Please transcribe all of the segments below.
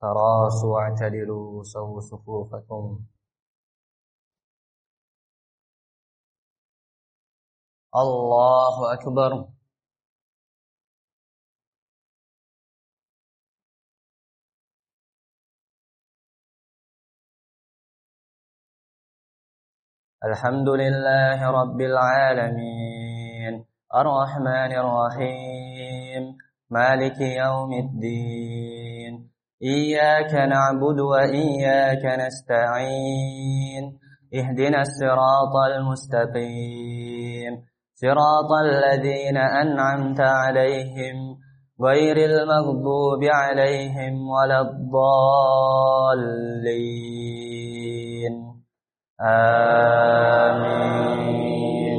تراصوا واعتدلوا سووا صفوفكم. الله أكبر. الحمد لله رب العالمين الرحمن الرحيم مالك يوم الدين إياك نعبد وإياك نستعين اهدنا الصراط المستقيم صراط الذين أنعمت عليهم غير المغضوب عليهم ولا الضالين آمين.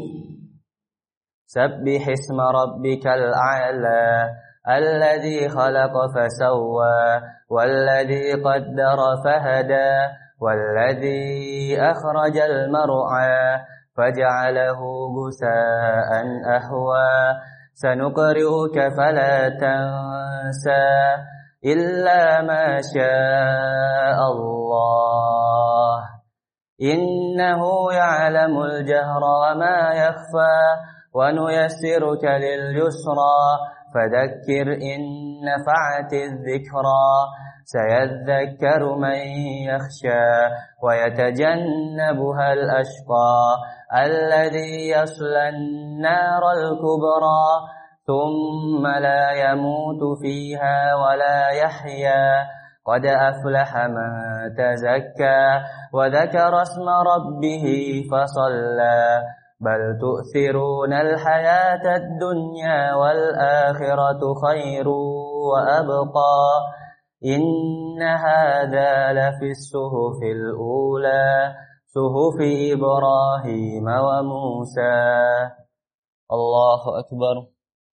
سبح اسم ربك الأعلى الذي خلق فسوى والذي قدر فهدى والذي أخرج المرعى فجعله غثاء أهوى سنقرئك فلا تنسى إلا ما شاء الله إنه يعلم الجهر وما يخفى ونيسرك لليسرى فذكر إن نفعت الذكرى سيذكر من يخشى ويتجنبها الأشقى الذي يصلى النار الكبرى ثم لا يموت فيها ولا يحيا قد أفلح من تزكى وذكر اسم ربه فصلى بل تؤثرون الحياة الدنيا والآخرة خير وأبقى إن هذا لفي الصحف الأولى صحف إبراهيم وموسى. الله أكبر.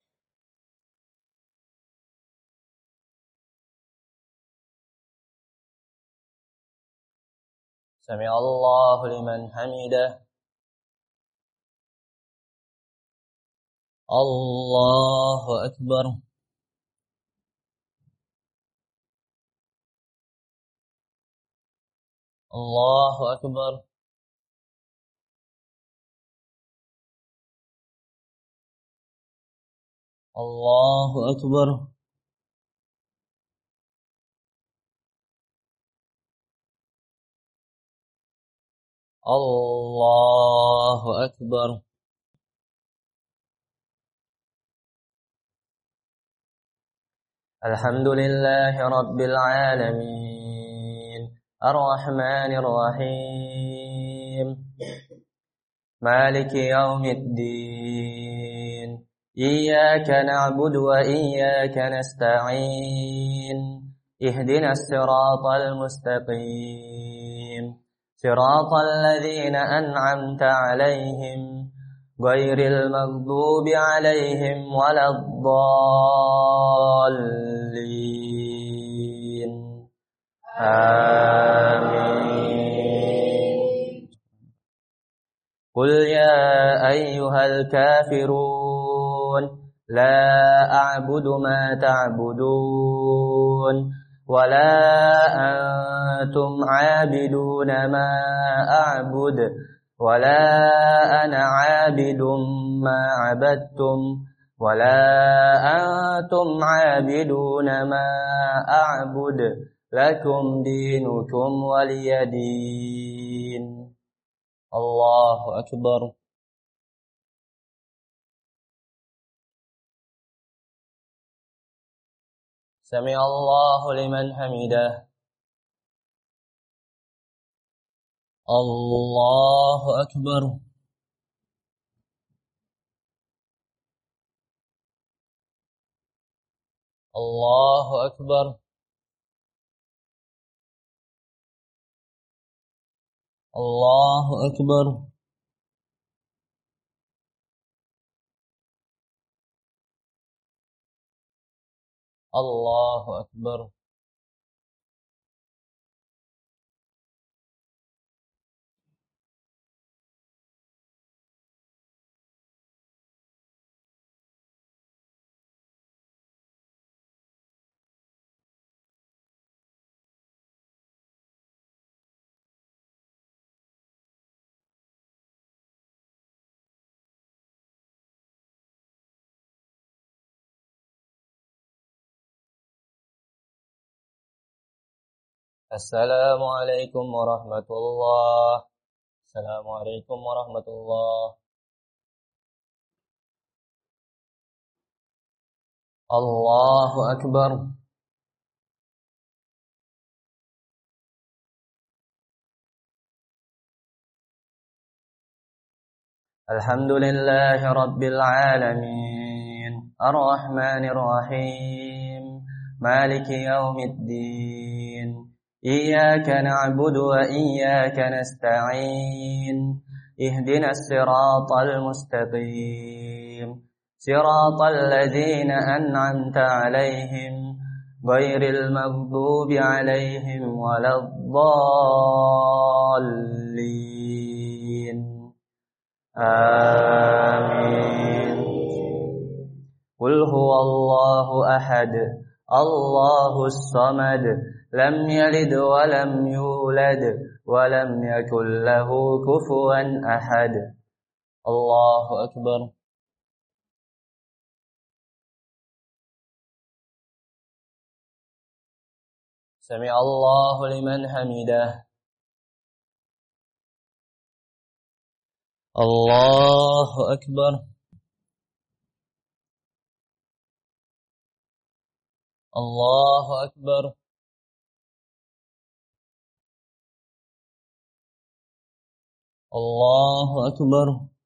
سمع الله لمن حمده. الله أكبر. الله أكبر. الله أكبر. الله أكبر. الحمد لله رب العالمين الرحمن الرحيم مالك يوم الدين إياك نعبد وإياك نستعين اهدنا الصراط المستقيم صراط الذين أنعمت عليهم غير المغضوب عليهم ولا الضالين آمين. قل يا أيها الكافرون لا أعبد ما تعبدون ولا أنتم عابدون ما أعبد ولا أنا عابد ما عبدتم ولا أنتم عابدون ما أعبد لكم دينكم ولي دين. الله أكبر. سمع الله لمن حمده. الله أكبر. الله أكبر. الله أكبر. الله أكبر. Assalamualaikum warahmatullah. Assalamualaikum warahmatullah. Allahu Akbar. Alhamdulillahi Rabbil Alamin. Ar-Rahmanir Rahim. Maliki Yawmiddin. Iyyaka na'budu wa iyyaka nasta'in. Ihdinas siratal mustaqim. Siratal ladzina an'amta 'alaihim ghairil maghdubi 'alaihim waladdallin. Amin. Qul huwallahu ahad. Allahus samad. Lam yalid wa lam yulad wa lam yakul lahu kufuwan ahad. Allahu akbar. Sami Allahu liman hamidah. Allahu akbar. Allahu akbar. Allahu akbar.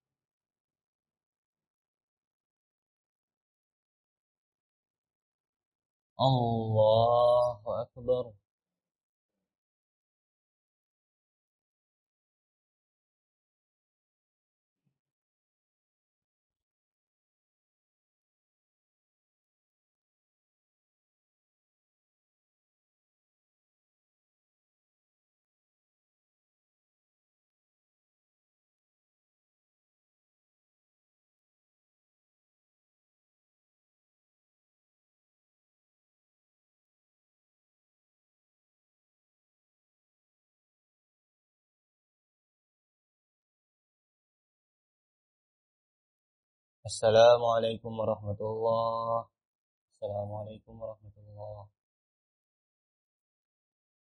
Allahu akbar. Assalamualaikum warahmatullah. Assalamualaikum warahmatullah.